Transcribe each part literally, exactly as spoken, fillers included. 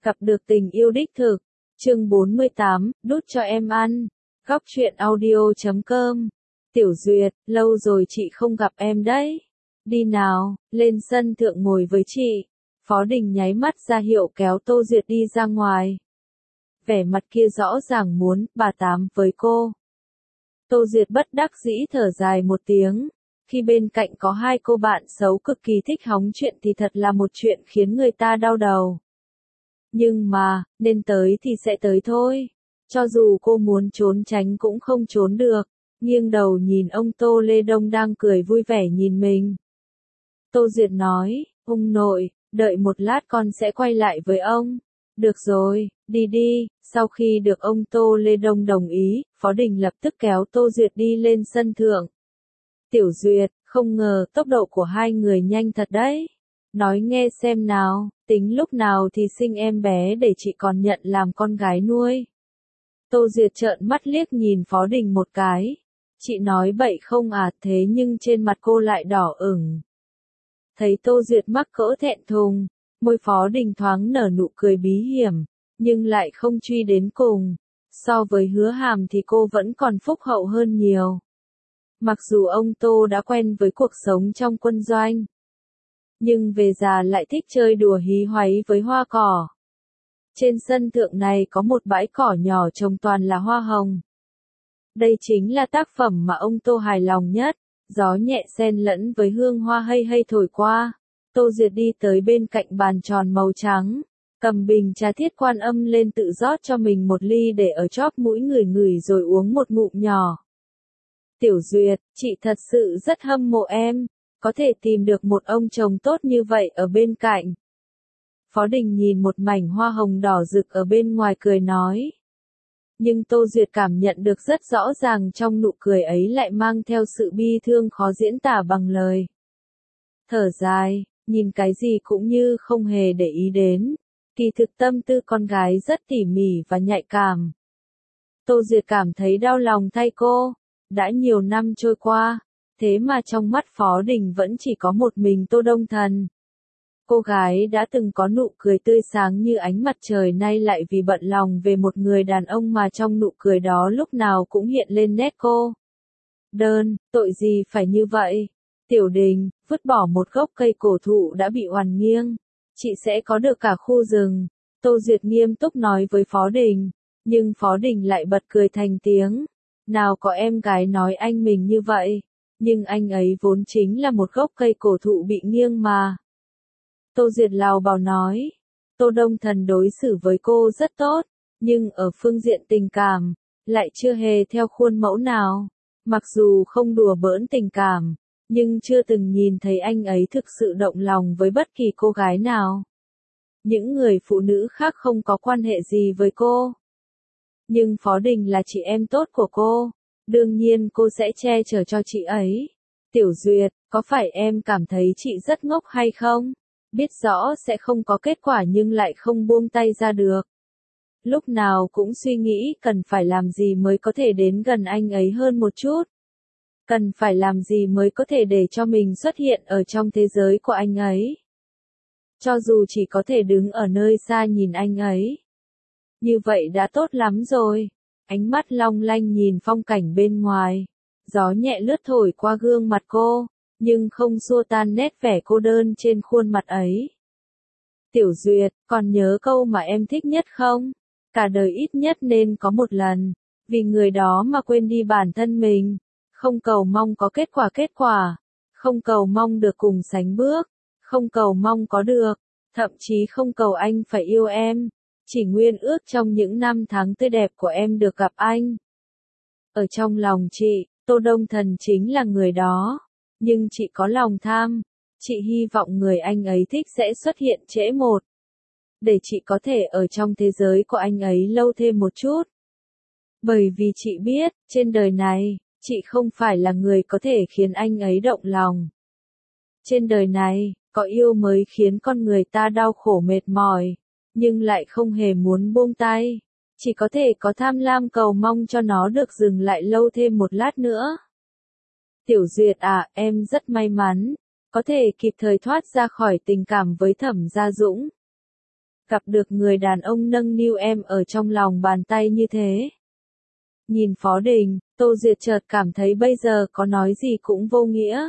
Gặp được tình yêu đích thực. Chương bốn mươi tám, đút cho em ăn. Góc truyện audio chấm com. Tiểu Duyệt, lâu rồi chị không gặp em đấy. Đi nào, lên sân thượng ngồi với chị. Phó Đình nháy mắt ra hiệu kéo Tô Duyệt đi ra ngoài. Vẻ mặt kia rõ ràng muốn bà tám với cô. Tô Duyệt bất đắc dĩ thở dài một tiếng. Khi bên cạnh có hai cô bạn xấu cực kỳ thích hóng chuyện thì thật là một chuyện khiến người ta đau đầu. Nhưng mà, nên tới thì sẽ tới thôi. Cho dù cô muốn trốn tránh cũng không trốn được. Nghiêng đầu nhìn ông Tô Lê Đông đang cười vui vẻ nhìn mình. Tô Duyệt nói, ông nội, đợi một lát con sẽ quay lại với ông. Được rồi, đi đi. Sau khi được ông Tô Lê Đông đồng ý, Phó Đình lập tức kéo Tô Duyệt đi lên sân thượng. Tiểu Duyệt, không ngờ tốc độ của hai người nhanh thật đấy. Nói nghe xem nào, tính lúc nào thì sinh em bé để chị còn nhận làm con gái nuôi. Tô Duyệt trợn mắt liếc nhìn Phó Đình một cái. Chị nói bậy không à, thế nhưng trên mặt cô lại đỏ ửng. Thấy Tô Duyệt mắc cỡ thẹn thùng, môi Phó Đình thoáng nở nụ cười bí hiểm, nhưng lại không truy đến cùng. So với Hứa Hàm thì cô vẫn còn phúc hậu hơn nhiều. Mặc dù ông Tô đã quen với cuộc sống trong quân doanh, nhưng về già lại thích chơi đùa hí hoáy với hoa cỏ. Trên sân thượng này có một bãi cỏ nhỏ trồng toàn là hoa hồng. Đây chính là tác phẩm mà ông Tô hài lòng nhất. Gió nhẹ xen lẫn với hương hoa hay hay thổi qua. Tô Duyệt đi tới bên cạnh bàn tròn màu trắng, cầm bình trà Thiết Quan Âm lên tự rót cho mình một ly để ở chóp mũi ngửi ngửi rồi uống một ngụm nhỏ. Tiểu Duyệt, chị thật sự rất hâm mộ em, có thể tìm được một ông chồng tốt như vậy ở bên cạnh. Phó Đình nhìn một mảnh hoa hồng đỏ rực ở bên ngoài cười nói. Nhưng Tô Duyệt cảm nhận được rất rõ ràng trong nụ cười ấy lại mang theo sự bi thương khó diễn tả bằng lời. Thở dài, nhìn cái gì cũng như không hề để ý đến. Kỳ thực tâm tư con gái rất tỉ mỉ và nhạy cảm. Tô Duyệt cảm thấy đau lòng thay cô. Đã nhiều năm trôi qua, thế mà trong mắt Phó Đình vẫn chỉ có một mình Tô Đông Thần. Cô gái đã từng có nụ cười tươi sáng như ánh mặt trời nay lại vì bận lòng về một người đàn ông mà trong nụ cười đó lúc nào cũng hiện lên nét cô. Đơn, tội gì phải như vậy? Tiểu Đình, vứt bỏ một gốc cây cổ thụ đã bị oằn nghiêng. Chị sẽ có được cả khu rừng. Tô Duyệt nghiêm túc nói với Phó Đình. Nhưng Phó Đình lại bật cười thành tiếng. Nào có em gái nói anh mình như vậy. Nhưng anh ấy vốn chính là một gốc cây cổ thụ bị nghiêng mà. Tô Duyệt lào bào nói. Tô Đông Thần đối xử với cô rất tốt. Nhưng ở phương diện tình cảm, lại chưa hề theo khuôn mẫu nào. Mặc dù không đùa bỡn tình cảm, nhưng chưa từng nhìn thấy anh ấy thực sự động lòng với bất kỳ cô gái nào. Những người phụ nữ khác không có quan hệ gì với cô. Nhưng Phó Đình là chị em tốt của cô. Đương nhiên cô sẽ che chở cho chị ấy. Tiểu Duyệt, có phải em cảm thấy chị rất ngốc hay không? Biết rõ sẽ không có kết quả nhưng lại không buông tay ra được. Lúc nào cũng suy nghĩ cần phải làm gì mới có thể đến gần anh ấy hơn một chút. Cần phải làm gì mới có thể để cho mình xuất hiện ở trong thế giới của anh ấy. Cho dù chỉ có thể đứng ở nơi xa nhìn anh ấy. Như vậy đã tốt lắm rồi. Ánh mắt long lanh nhìn phong cảnh bên ngoài. Gió nhẹ lướt thổi qua gương mặt cô, nhưng không xua tan nét vẻ cô đơn trên khuôn mặt ấy. Tiểu Duyệt, còn nhớ câu mà em thích nhất không? Cả đời ít nhất nên có một lần. Vì người đó mà quên đi bản thân mình. Không cầu mong có kết quả kết quả. Không cầu mong được cùng sánh bước. Không cầu mong có được. Thậm chí không cầu anh phải yêu em. Chỉ nguyên ước trong những năm tháng tươi đẹp của em được gặp anh. Ở trong lòng chị, Tô Đông Thần chính là người đó. Nhưng chị có lòng tham. Chị hy vọng người anh ấy thích sẽ xuất hiện trễ một. Để chị có thể ở trong thế giới của anh ấy lâu thêm một chút. Bởi vì chị biết, trên đời này, chị không phải là người có thể khiến anh ấy động lòng. Trên đời này, có yêu mới khiến con người ta đau khổ mệt mỏi. Nhưng lại không hề muốn buông tay. Chỉ có thể có tham lam cầu mong cho nó được dừng lại lâu thêm một lát nữa. Tiểu Duyệt à, em rất may mắn. Có thể kịp thời thoát ra khỏi tình cảm với Thẩm Gia Dũng. gặp được người đàn ông nâng niu em ở trong lòng bàn tay như thế. Nhìn Phó Đình, Tô Duyệt chợt cảm thấy bây giờ có nói gì cũng vô nghĩa.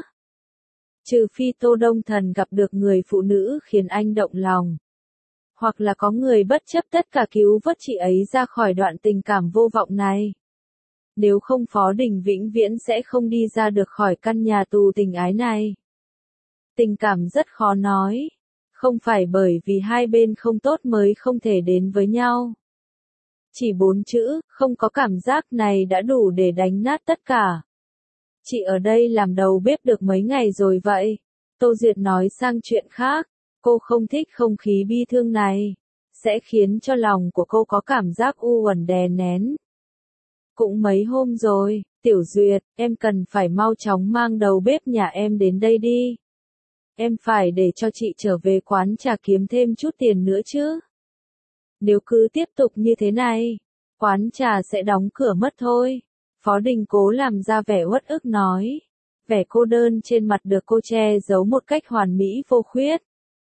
Trừ phi Tô Đông Thần gặp được người phụ nữ khiến anh động lòng. Hoặc là có người bất chấp tất cả cứu vớt chị ấy ra khỏi đoạn tình cảm vô vọng này. Nếu không Phó Đình vĩnh viễn sẽ không đi ra được khỏi căn nhà tù tình ái này. Tình cảm rất khó nói. Không phải bởi vì hai bên không tốt mới không thể đến với nhau. Chỉ bốn chữ, không có cảm giác này đã đủ để đánh nát tất cả. Chị ở đây làm đầu bếp được mấy ngày rồi vậy. Tô Duyệt nói sang chuyện khác. Cô không thích không khí bi thương này. Sẽ khiến cho lòng của cô có cảm giác u uẩn đè nén. Cũng mấy hôm rồi, Tiểu Duyệt, em cần phải mau chóng mang đầu bếp nhà em đến đây đi. Em phải để cho chị trở về quán trà kiếm thêm chút tiền nữa chứ. Nếu cứ tiếp tục như thế này, quán trà sẽ đóng cửa mất thôi. Phó Đình cố làm ra vẻ uất ức nói. Vẻ cô đơn trên mặt được cô che giấu một cách hoàn mỹ vô khuyết.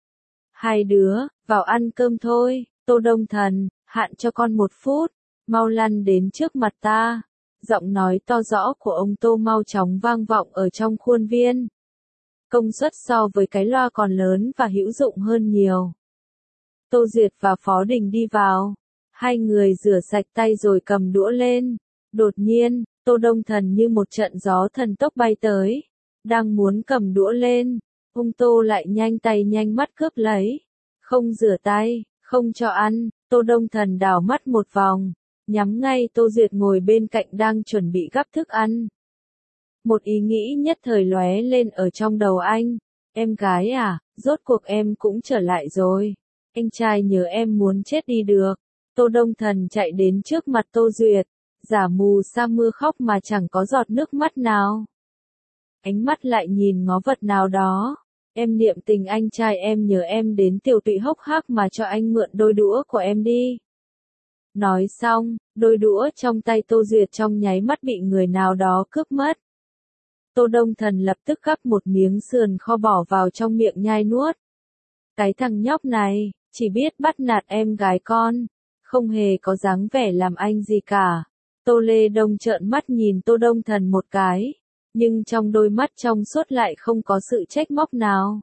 Hai đứa, vào ăn cơm thôi. Tô Đông Thần, hạn cho con một phút. Mau lăn đến trước mặt ta. Giọng nói to rõ của ông Tô mau chóng vang vọng ở trong khuôn viên. Công suất so với cái loa còn lớn và hữu dụng hơn nhiều. Tô Duyệt và Phó Đình đi vào. Hai người rửa sạch tay rồi cầm đũa lên. Đột nhiên, Tô Đông Thần như một trận gió thần tốc bay tới. Đang muốn cầm đũa lên. Ông Tô lại nhanh tay nhanh mắt cướp lấy. Không rửa tay, không cho ăn. Tô Đông Thần đảo mắt một vòng. Nhắm ngay Tô Duyệt ngồi bên cạnh đang chuẩn bị gắp thức ăn. Một ý nghĩ nhất thời lóe lên ở trong đầu anh. Em gái à, rốt cuộc em cũng trở lại rồi. Anh trai nhớ em muốn chết đi được. Tô Đông Thần chạy đến trước mặt Tô Duyệt. Giả mù sa mưa khóc mà chẳng có giọt nước mắt nào. Ánh mắt lại nhìn ngó vật nào đó. Em niệm tình anh trai em nhớ em đến tiểu tụy hốc hác mà cho anh mượn đôi đũa của em đi. Nói xong, đôi đũa trong tay Tô Duyệt trong nháy mắt bị người nào đó cướp mất. Tô Đông Thần lập tức gắp một miếng sườn kho bỏ vào trong miệng nhai nuốt. Cái thằng nhóc này, chỉ biết bắt nạt em gái con, không hề có dáng vẻ làm anh gì cả. Tô Lê Đông trợn mắt nhìn Tô Đông Thần một cái, nhưng trong đôi mắt trong suốt lại không có sự trách móc nào.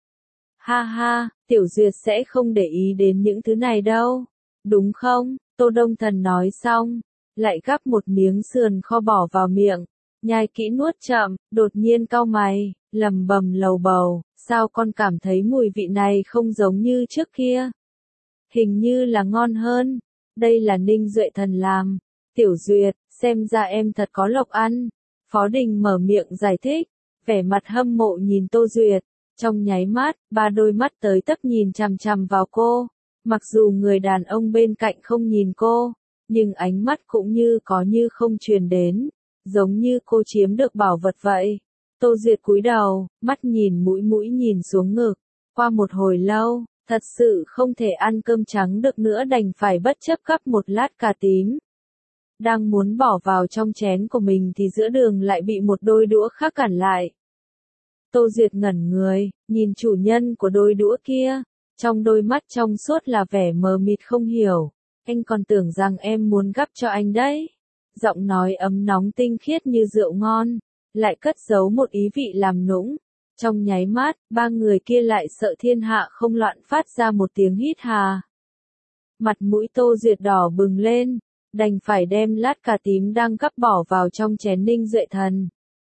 Ha ha, Tiểu Duyệt sẽ không để ý đến những thứ này đâu, đúng không? Tô Đông Thần nói xong, lại gắp một miếng sườn kho bỏ vào miệng, nhai kỹ nuốt chậm, đột nhiên cau mày, lầm bầm lầu bầu, sao con cảm thấy mùi vị này không giống như trước kia? Hình như là ngon hơn, đây là Ninh Duệ Thần làm. Tiểu Duyệt, xem ra em thật có lộc ăn. Phó Đình mở miệng giải thích, vẻ mặt hâm mộ nhìn Tô Duyệt, trong nháy mắt, ba đôi mắt tới tấp nhìn chằm chằm vào cô. Mặc dù người đàn ông bên cạnh không nhìn cô, nhưng ánh mắt cũng như có như không truyền đến, giống như cô chiếm được bảo vật vậy. Tô Duyệt cúi đầu, mắt nhìn mũi mũi nhìn xuống ngực. Qua một hồi lâu, thật sự không thể ăn cơm trắng được nữa đành phải bất chấp gắp một lát cà tím. Đang muốn bỏ vào trong chén của mình thì giữa đường lại bị một đôi đũa khác cản lại. Tô Duyệt ngẩn người, nhìn chủ nhân của đôi đũa kia. Trong đôi mắt trong suốt là vẻ mờ mịt không hiểu. Anh còn tưởng rằng em muốn gắp cho anh đấy. Giọng nói ấm nóng tinh khiết như rượu ngon, lại cất giấu một ý vị làm nũng. Trong nháy mắt, ba người kia lại sợ thiên hạ không loạn phát ra một tiếng hít hà. Mặt mũi Tô Duyệt đỏ bừng lên, đành phải đem lát cà tím đang gắp bỏ vào trong chén Ninh Duệ Thần.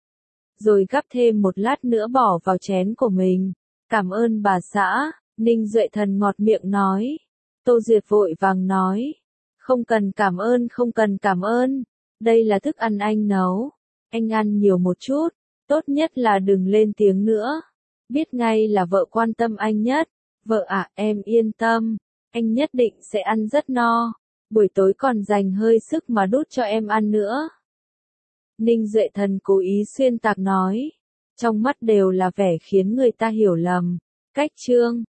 Rồi gắp thêm một lát nữa bỏ vào chén của mình. Cảm ơn bà xã. Ninh Duệ Thần ngọt miệng nói. Tô Duyệt vội vàng nói. Không cần cảm ơn, không cần cảm ơn. Đây là thức ăn anh nấu. Anh ăn nhiều một chút. Tốt nhất là đừng lên tiếng nữa. Biết ngay là vợ quan tâm anh nhất. Vợ à, em yên tâm. Anh nhất định sẽ ăn rất no. Buổi tối còn dành hơi sức mà đút cho em ăn nữa. Ninh Duệ Thần cố ý xuyên tạc nói. Trong mắt đều là vẻ khiến người ta hiểu lầm. Cách chương